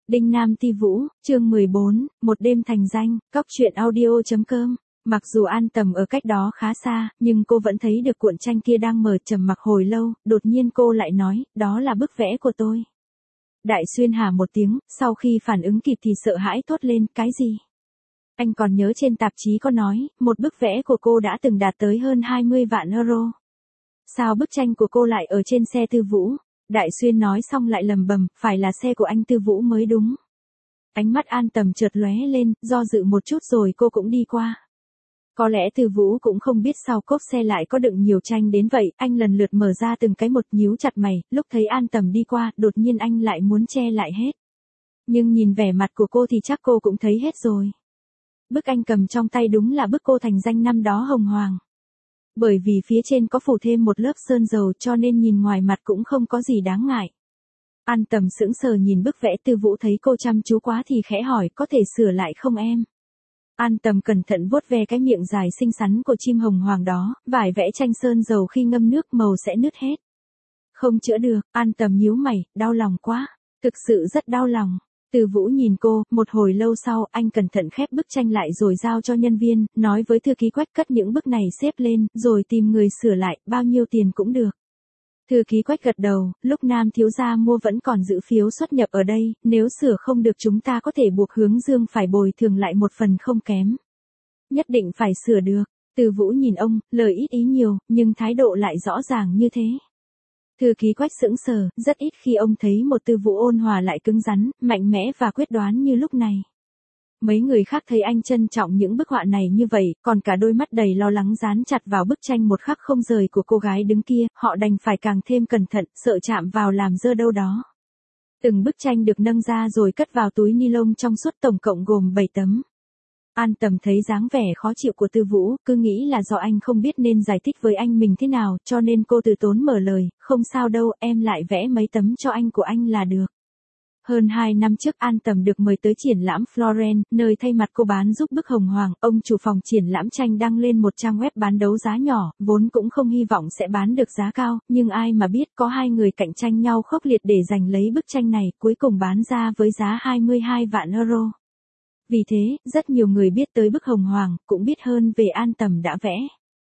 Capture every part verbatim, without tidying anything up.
Đinh Nam Ti Vũ, chương mười bốn, một đêm thành danh, cóc truyện audio.com. Mặc dù An Tầm ở cách đó khá xa, nhưng cô vẫn thấy được cuộn tranh kia đang mở trầm mặc hồi lâu, đột nhiên cô lại nói, đó là bức vẽ của tôi. Đại Xuyên hà một tiếng, sau khi phản ứng kịp thì sợ hãi thốt lên, cái gì? Anh còn nhớ trên tạp chí có nói, một bức vẽ của cô đã từng đạt tới hơn hai mươi vạn euro. Sao bức tranh của cô lại ở trên xe Tư Vũ? Đại Xuyên nói xong lại lầm bầm, phải là xe của anh Tư Vũ mới đúng. Ánh mắt An Tầm chợt lóe lên, do dự một chút rồi cô cũng đi qua. Có lẽ Tư Vũ cũng không biết sao cốp xe lại có đựng nhiều tranh đến vậy, anh lần lượt mở ra từng cái một nhíu chặt mày, lúc thấy An Tầm đi qua, đột nhiên anh lại muốn che lại hết. Nhưng nhìn vẻ mặt của cô thì chắc cô cũng thấy hết rồi. Bức anh cầm trong tay đúng là bức cô thành danh năm đó hồng hoàng. Bởi vì phía trên có phủ thêm một lớp sơn dầu cho nên nhìn ngoài mặt cũng không có gì đáng ngại. An Tầm sững sờ nhìn bức vẽ Tư Vũ thấy cô chăm chú quá thì khẽ hỏi có thể sửa lại không em? An Tầm cẩn thận vuốt ve cái miệng dài xinh xắn của chim hồng hoàng đó, vải vẽ tranh sơn dầu khi ngâm nước màu sẽ nứt hết. Không chữa được, An Tầm nhíu mày, đau lòng quá, thực sự rất đau lòng. Tư Vũ nhìn cô, một hồi lâu sau, anh cẩn thận khép bức tranh lại rồi giao cho nhân viên, nói với thư ký Quách cất những bức này xếp lên, rồi tìm người sửa lại, bao nhiêu tiền cũng được. Thư ký Quách gật đầu, lúc Nam thiếu gia mua vẫn còn giữ phiếu xuất nhập ở đây, nếu sửa không được chúng ta có thể buộc Hướng Dương phải bồi thường lại một phần không kém. Nhất định phải sửa được. Tư Vũ nhìn ông, lời ít ý nhiều, nhưng thái độ lại rõ ràng như thế. Thư ký Quách sững sờ, rất ít khi ông thấy một Tư Vũ ôn hòa lại cứng rắn, mạnh mẽ và quyết đoán như lúc này. Mấy người khác thấy anh trân trọng những bức họa này như vậy, còn cả đôi mắt đầy lo lắng dán chặt vào bức tranh một khắc không rời của cô gái đứng kia, họ đành phải càng thêm cẩn thận, sợ chạm vào làm dơ đâu đó. Từng bức tranh được nâng ra rồi cất vào túi ni lông trong suốt tổng cộng gồm bảy tấm. An Tầm thấy dáng vẻ khó chịu của Tư Vũ, cứ nghĩ là do anh không biết nên giải thích với anh mình thế nào, cho nên cô từ tốn mở lời, không sao đâu, em lại vẽ mấy tấm cho anh của anh là được. Hơn hai năm trước An Tầm được mời tới triển lãm Florence, nơi thay mặt cô bán giúp bức hồng hoàng, ông chủ phòng triển lãm tranh đăng lên một trang web bán đấu giá nhỏ, vốn cũng không hy vọng sẽ bán được giá cao, nhưng ai mà biết có hai người cạnh tranh nhau khốc liệt để giành lấy bức tranh này, cuối cùng bán ra với giá hai mươi hai vạn euro. Vì thế, rất nhiều người biết tới bức hồng hoàng, cũng biết hơn về An Tầm đã vẽ.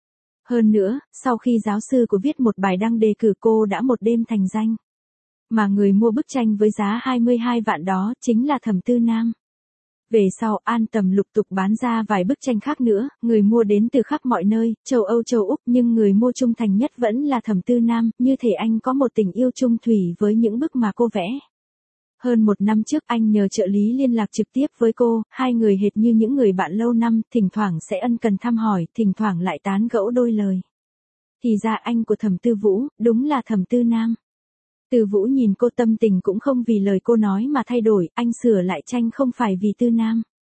Hơn nữa, sau khi giáo sư của viết một bài đăng đề cử cô đã một đêm thành danh. Mà người mua bức tranh với giá hai mươi hai vạn đó chính là Thẩm Tư Nam. Về sau An Tầm lục tục bán ra vài bức tranh khác nữa, người mua đến từ khắp mọi nơi, châu Âu châu Úc, nhưng người mua trung thành nhất vẫn là Thẩm Tư Nam, như thể anh có một tình yêu chung thủy với những bức mà cô vẽ. Hơn một năm trước anh nhờ trợ lý liên lạc trực tiếp với cô, hai người hệt như những người bạn lâu năm, thỉnh thoảng sẽ ân cần thăm hỏi, thỉnh thoảng lại tán gẫu đôi lời. Thì ra anh của Thẩm Tư Vũ, đúng là Thẩm Tư Nam. Tư Vũ nhìn cô tâm tình cũng không vì lời cô nói mà thay đổi, anh sửa lại tranh không phải vì Tư Nam.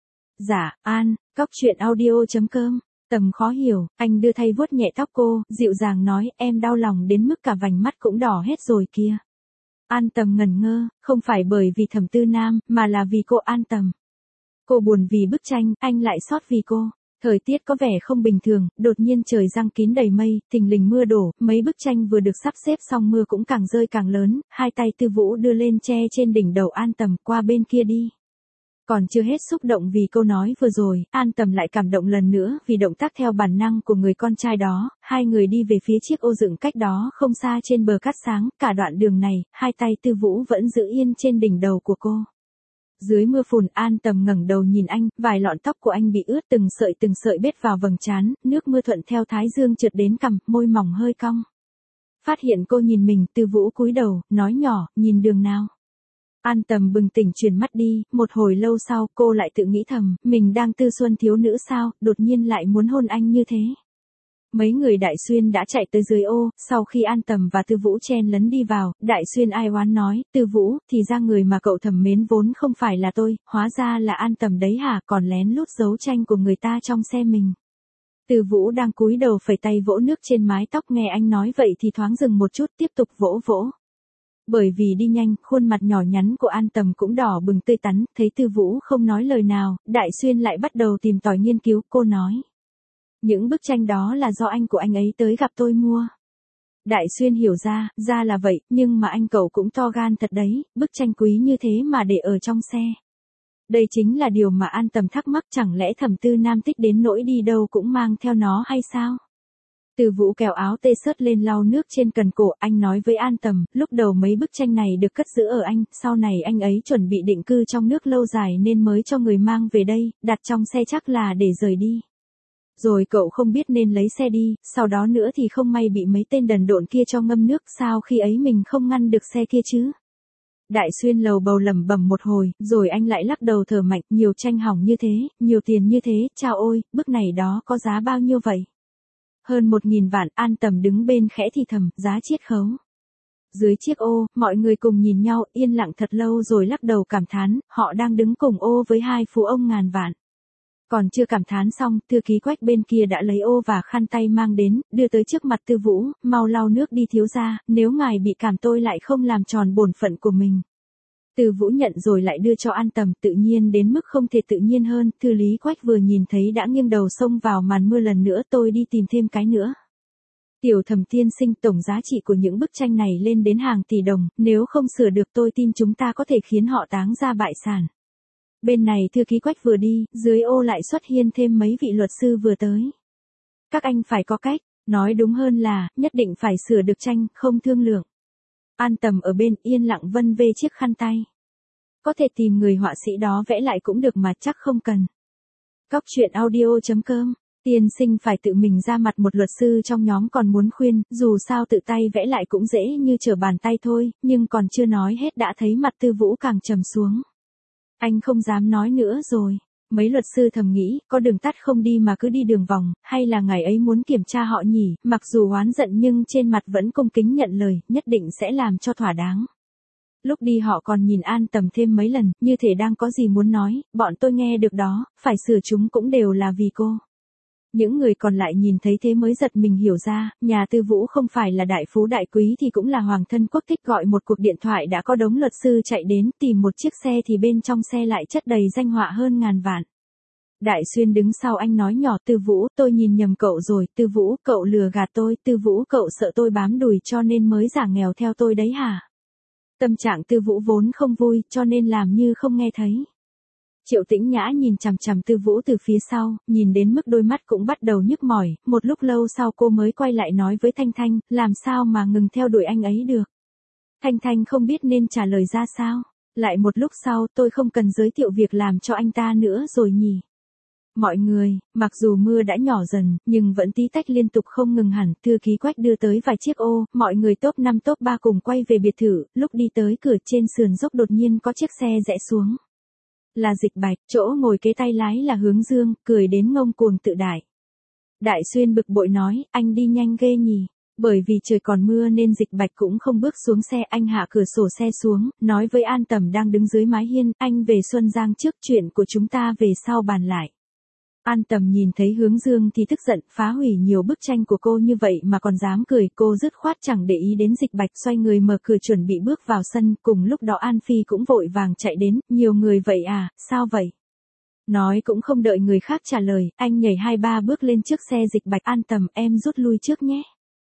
Dạ, An, cóc truyện audio.com, Tầm khó hiểu, anh đưa tay vuốt nhẹ tóc cô, dịu dàng nói, em đau lòng đến mức cả vành mắt cũng đỏ hết rồi kia. An Tầm ngẩn ngơ, không phải bởi vì Thẩm Tư Nam, mà là vì cô An Tầm. Cô buồn vì bức tranh, anh lại xót vì cô. Thời tiết có vẻ không bình thường, đột nhiên trời giăng kín đầy mây, thình lình mưa đổ, mấy bức tranh vừa được sắp xếp xong mưa cũng càng rơi càng lớn, hai tay Tư Vũ đưa lên che trên đỉnh đầu An Tầm, qua bên kia đi. Còn chưa hết xúc động vì câu nói vừa rồi, An Tầm lại cảm động lần nữa vì động tác theo bản năng của người con trai đó, hai người đi về phía chiếc ô dựng cách đó không xa trên bờ cát sáng, cả đoạn đường này, hai tay Tư Vũ vẫn giữ yên trên đỉnh đầu của cô. Dưới mưa phùn An Tầm ngẩng đầu nhìn anh, vài lọn tóc của anh bị ướt từng sợi từng sợi bết vào vầng trán, nước mưa thuận theo thái dương trượt đến cằm, môi mỏng hơi cong. Phát hiện cô nhìn mình, Tư Vũ cúi đầu, nói nhỏ, nhìn đường nào. An Tầm bừng tỉnh chuyển mắt đi, một hồi lâu sau cô lại tự nghĩ thầm, mình đang tư xuân thiếu nữ sao, đột nhiên lại muốn hôn anh như thế. Mấy người Đại Xuyên đã chạy tới dưới ô, sau khi An Tầm và Tư Vũ chen lấn đi vào, Đại Xuyên ai oán nói, Tư Vũ, thì ra người mà cậu thầm mến vốn không phải là tôi, hóa ra là An Tầm đấy hả, còn lén lút giấu tranh của người ta trong xe mình. Tư Vũ đang cúi đầu phẩy tay vỗ nước trên mái tóc nghe anh nói vậy thì thoáng dừng một chút tiếp tục vỗ vỗ. Bởi vì đi nhanh, khuôn mặt nhỏ nhắn của An Tầm cũng đỏ bừng tươi tắn, thấy Tư Vũ không nói lời nào, Đại Xuyên lại bắt đầu tìm tòi nghiên cứu, cô nói. Những bức tranh đó là do anh của anh ấy tới gặp tôi mua. Đại Xuyên hiểu ra, ra là vậy, nhưng mà anh cậu cũng to gan thật đấy, bức tranh quý như thế mà để ở trong xe. Đây chính là điều mà An Tầm thắc mắc, chẳng lẽ Thẩm Tư Nam thích đến nỗi đi đâu cũng mang theo nó hay sao? Từ Vũ kéo áo tê sớt lên lau nước trên cần cổ, anh nói với An Tầm, lúc đầu mấy bức tranh này được cất giữ ở anh, sau này anh ấy chuẩn bị định cư trong nước lâu dài nên mới cho người mang về đây, đặt trong xe chắc là để rời đi. Rồi cậu không biết nên lấy xe đi, sau đó nữa thì không may bị mấy tên đần độn kia cho ngâm nước, sao khi ấy mình không ngăn được xe kia chứ? Đại Xuyên lầu bầu lẩm bẩm một hồi, rồi anh lại lắc đầu thở mạnh, nhiều tranh hỏng như thế, nhiều tiền như thế, chao ôi, bức này đó có giá bao nhiêu vậy? Hơn một nghìn vạn. An Tầm đứng bên khẽ thì thầm, giá chiết khấu. Dưới chiếc ô, mọi người cùng nhìn nhau, yên lặng thật lâu rồi lắc đầu cảm thán, họ đang đứng cùng ô với hai phú ông ngàn vạn. Còn chưa cảm thán xong, thư ký Quách bên kia đã lấy ô và khăn tay mang đến, đưa tới trước mặt Tư Vũ, mau lau nước đi thiếu gia, nếu ngài bị cảm tôi lại không làm tròn bổn phận của mình. Tư Vũ nhận rồi lại đưa cho An Tầm, tự nhiên đến mức không thể tự nhiên hơn, thư lý Quách vừa nhìn thấy đã nghiêng đầu xông vào màn mưa lần nữa, tôi đi tìm thêm cái nữa. Tiểu Thẩm tiên sinh, tổng giá trị của những bức tranh này lên đến hàng tỷ đồng, nếu không sửa được tôi tin chúng ta có thể khiến họ táng ra bại sản. Bên này thư ký Quách vừa đi, dưới ô lại xuất hiện thêm mấy vị luật sư vừa tới. Các anh phải có cách, nói đúng hơn là, nhất định phải sửa được tranh, không thương lượng. An Tầm ở bên yên lặng vân vê chiếc khăn tay. Có thể tìm người họa sĩ đó vẽ lại cũng được mà chắc không cần. Cóc truyện audio chấm com. Tiên sinh phải tự mình ra mặt, một luật sư trong nhóm còn muốn khuyên, dù sao tự tay vẽ lại cũng dễ như trở bàn tay thôi, nhưng còn chưa nói hết đã thấy mặt Tư Vũ càng trầm xuống. Anh không dám nói nữa rồi. Mấy luật sư thầm nghĩ, có đường tắt không đi mà cứ đi đường vòng, hay là ngày ấy muốn kiểm tra họ nhỉ, mặc dù oán giận nhưng trên mặt vẫn cung kính nhận lời, nhất định sẽ làm cho thỏa đáng. Lúc đi họ còn nhìn An Tầm thêm mấy lần, như thể đang có gì muốn nói, bọn tôi nghe được đó, phải sửa chúng cũng đều là vì cô. Những người còn lại nhìn thấy thế mới giật mình hiểu ra, nhà Tư Vũ không phải là đại phú đại quý thì cũng là hoàng thân quốc thích, gọi một cuộc điện thoại đã có đống luật sư chạy đến, tìm một chiếc xe thì bên trong xe lại chất đầy danh họa hơn ngàn vạn. Đại Xuyên đứng sau anh nói nhỏ, Tư Vũ, tôi nhìn nhầm cậu rồi, Tư Vũ, cậu lừa gạt tôi, Tư Vũ, cậu sợ tôi bám đùi cho nên mới giả nghèo theo tôi đấy hả? Tâm trạng Tư Vũ vốn không vui, cho nên làm như không nghe thấy. Triệu Tĩnh Nhã nhìn chằm chằm Tư Vũ từ phía sau, nhìn đến mức đôi mắt cũng bắt đầu nhức mỏi, một lúc lâu sau cô mới quay lại nói với Thanh Thanh, làm sao mà ngừng theo đuổi anh ấy được. Thanh Thanh không biết nên trả lời ra sao, lại một lúc sau, tôi không cần giới thiệu việc làm cho anh ta nữa rồi nhỉ. Mọi người, mặc dù mưa đã nhỏ dần, nhưng vẫn tí tách liên tục không ngừng hẳn, thư ký Quách đưa tới vài chiếc ô, mọi người top năm top ba cùng quay về biệt thự, lúc đi tới cửa trên sườn dốc đột nhiên có chiếc xe rẽ xuống. Là Dịch Bạch, chỗ ngồi kế tay lái là Hướng Dương, cười đến ngông cuồng tự đại. Đại Xuyên bực bội nói, anh đi nhanh ghê nhỉ. Bởi vì trời còn mưa nên Dịch Bạch cũng không bước xuống xe, anh hạ cửa sổ xe xuống, nói với An Tầm đang đứng dưới mái hiên, anh về Xuân Giang trước, chuyện của chúng ta về sau bàn lại. An Tầm nhìn thấy Hướng Dương thì tức giận, phá hủy nhiều bức tranh của cô như vậy mà còn dám cười, cô dứt khoát chẳng để ý đến Dịch Bạch, xoay người mở cửa chuẩn bị bước vào sân, cùng lúc đó An Phi cũng vội vàng chạy đến, nhiều người vậy à, sao vậy? Nói cũng không đợi người khác trả lời, anh nhảy hai ba bước lên trước xe Dịch Bạch, An Tầm, em rút lui trước nhé.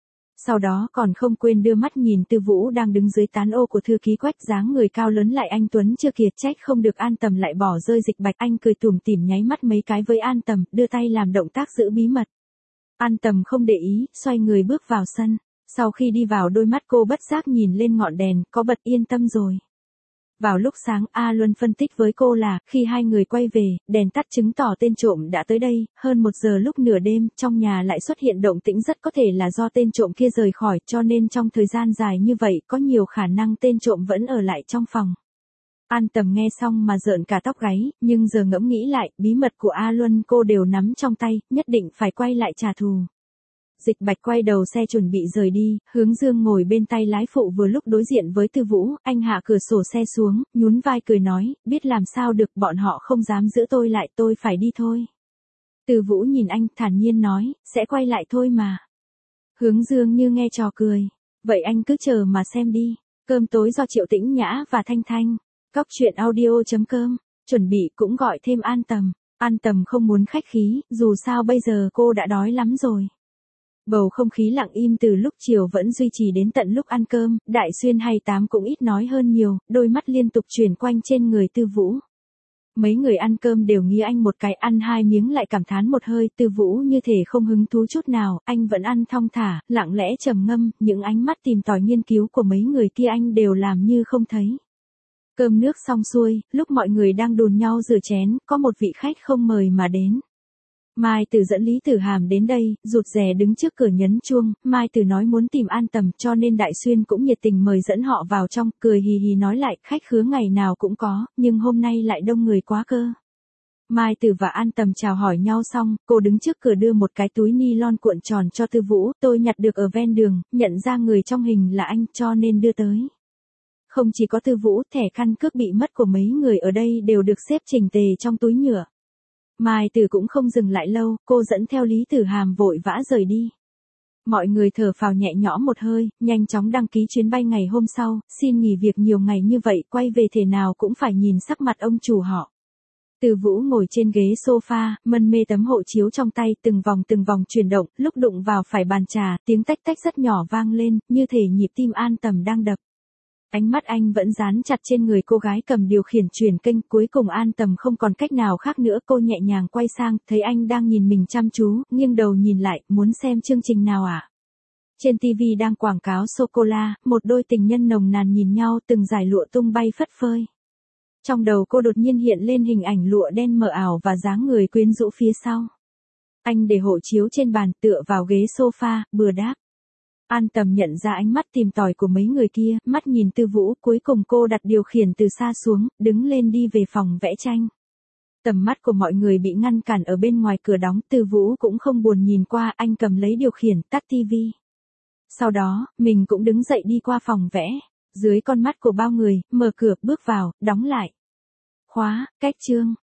Sau đó còn không quên đưa mắt nhìn Tư Vũ đang đứng dưới tán ô của thư ký Quách, dáng người cao lớn lại anh tuấn chưa kiệt, trách không được An Tầm lại bỏ rơi Dịch Bạch, anh cười tủm tỉm nháy mắt mấy cái với An Tầm, đưa tay làm động tác giữ bí mật. An Tầm không để ý, xoay người bước vào sân. Sau khi đi vào đôi mắt cô bất giác nhìn lên ngọn đèn, có bật yên tâm rồi. Vào lúc sáng, A Luân phân tích với cô là, khi hai người quay về, đèn tắt chứng tỏ tên trộm đã tới đây, hơn một giờ lúc nửa đêm, trong nhà lại xuất hiện động tĩnh, rất có thể là do tên trộm kia rời khỏi, cho nên trong thời gian dài như vậy, có nhiều khả năng tên trộm vẫn ở lại trong phòng. An Tầm nghe xong mà rợn cả tóc gáy, nhưng giờ ngẫm nghĩ lại, bí mật của A Luân cô đều nắm trong tay, nhất định phải quay lại trả thù. Dịch Bạch quay đầu xe chuẩn bị rời đi, Hướng Dương ngồi bên tay lái phụ vừa lúc đối diện với Tư Vũ, anh hạ cửa sổ xe xuống, nhún vai cười nói, biết làm sao được, bọn họ không dám giữ tôi lại, tôi phải đi thôi. Tư Vũ nhìn anh, thản nhiên nói, sẽ quay lại thôi mà. Hướng Dương như nghe trò cười, vậy anh cứ chờ mà xem đi. Cơm tối do Triệu Tĩnh Nhã và Thanh Thanh. Cóc truyện audio chấm com, chuẩn bị cũng gọi thêm An Tầm. An Tầm không muốn khách khí, dù sao bây giờ cô đã đói lắm rồi. Bầu không khí lặng im từ lúc chiều vẫn duy trì đến tận lúc ăn cơm, Đại Xuyên hay Tám cũng ít nói hơn nhiều, đôi mắt liên tục chuyển quanh trên người Tư Vũ. Mấy người ăn cơm đều nghĩ anh một cái, ăn hai miếng lại cảm thán một hơi, Tư Vũ như thể không hứng thú chút nào, anh vẫn ăn thong thả, lặng lẽ trầm ngâm, những ánh mắt tìm tòi nghiên cứu của mấy người kia anh đều làm như không thấy. Cơm nước xong xuôi, lúc mọi người đang đùn nhau rửa chén, có một vị khách không mời mà đến. Mai Tử dẫn Lý Tử Hàm đến đây, rụt rè đứng trước cửa nhấn chuông, Mai Tử nói muốn tìm An Tầm cho nên Đại Xuyên cũng nhiệt tình mời dẫn họ vào trong, cười hì hì nói lại, khách khứa ngày nào cũng có, nhưng hôm nay lại đông người quá cơ. Mai Tử và An Tầm chào hỏi nhau xong, cô đứng trước cửa đưa một cái túi ni lon cuộn tròn cho Tư Vũ, tôi nhặt được ở ven đường, nhận ra người trong hình là anh cho nên đưa tới. Không chỉ có Tư Vũ, thẻ căn cước bị mất của mấy người ở đây đều được xếp chỉnh tề trong túi nhựa. Mai Tử cũng không dừng lại lâu, cô dẫn theo Lý Tử Hàm vội vã rời đi. Mọi người thở phào nhẹ nhõm một hơi, nhanh chóng đăng ký chuyến bay ngày hôm sau, xin nghỉ việc nhiều ngày như vậy, quay về thể nào cũng phải nhìn sắc mặt ông chủ họ. Tư Vũ ngồi trên ghế sofa, mân mê tấm hộ chiếu trong tay, từng vòng từng vòng chuyển động, lúc đụng vào phải bàn trà, tiếng tách tách rất nhỏ vang lên, như thể nhịp tim An Tầm đang đập. Ánh mắt anh vẫn dán chặt trên người cô gái cầm điều khiển chuyển kênh, cuối cùng An Tầm không còn cách nào khác nữa, cô nhẹ nhàng quay sang, thấy anh đang nhìn mình chăm chú, nghiêng đầu nhìn lại, muốn xem chương trình nào à? Trên ti vi đang quảng cáo sô-cô-la, một đôi tình nhân nồng nàn nhìn nhau, từng dải lụa tung bay phất phới. Trong đầu cô đột nhiên hiện lên hình ảnh lụa đen mờ ảo và dáng người quyến rũ phía sau. Anh để hộ chiếu trên bàn, tựa vào ghế sofa, bừa đáp. An Tầm nhận ra ánh mắt tìm tòi của mấy người kia, mắt nhìn Tư Vũ, cuối cùng cô đặt điều khiển từ xa xuống, đứng lên đi về phòng vẽ tranh. Tầm mắt của mọi người bị ngăn cản ở bên ngoài cửa đóng, Tư Vũ cũng không buồn nhìn qua, anh cầm lấy điều khiển, tắt tivi. Sau đó, mình cũng đứng dậy đi qua phòng vẽ, dưới con mắt của bao người, mở cửa, bước vào, đóng lại. Khóa, cách chương.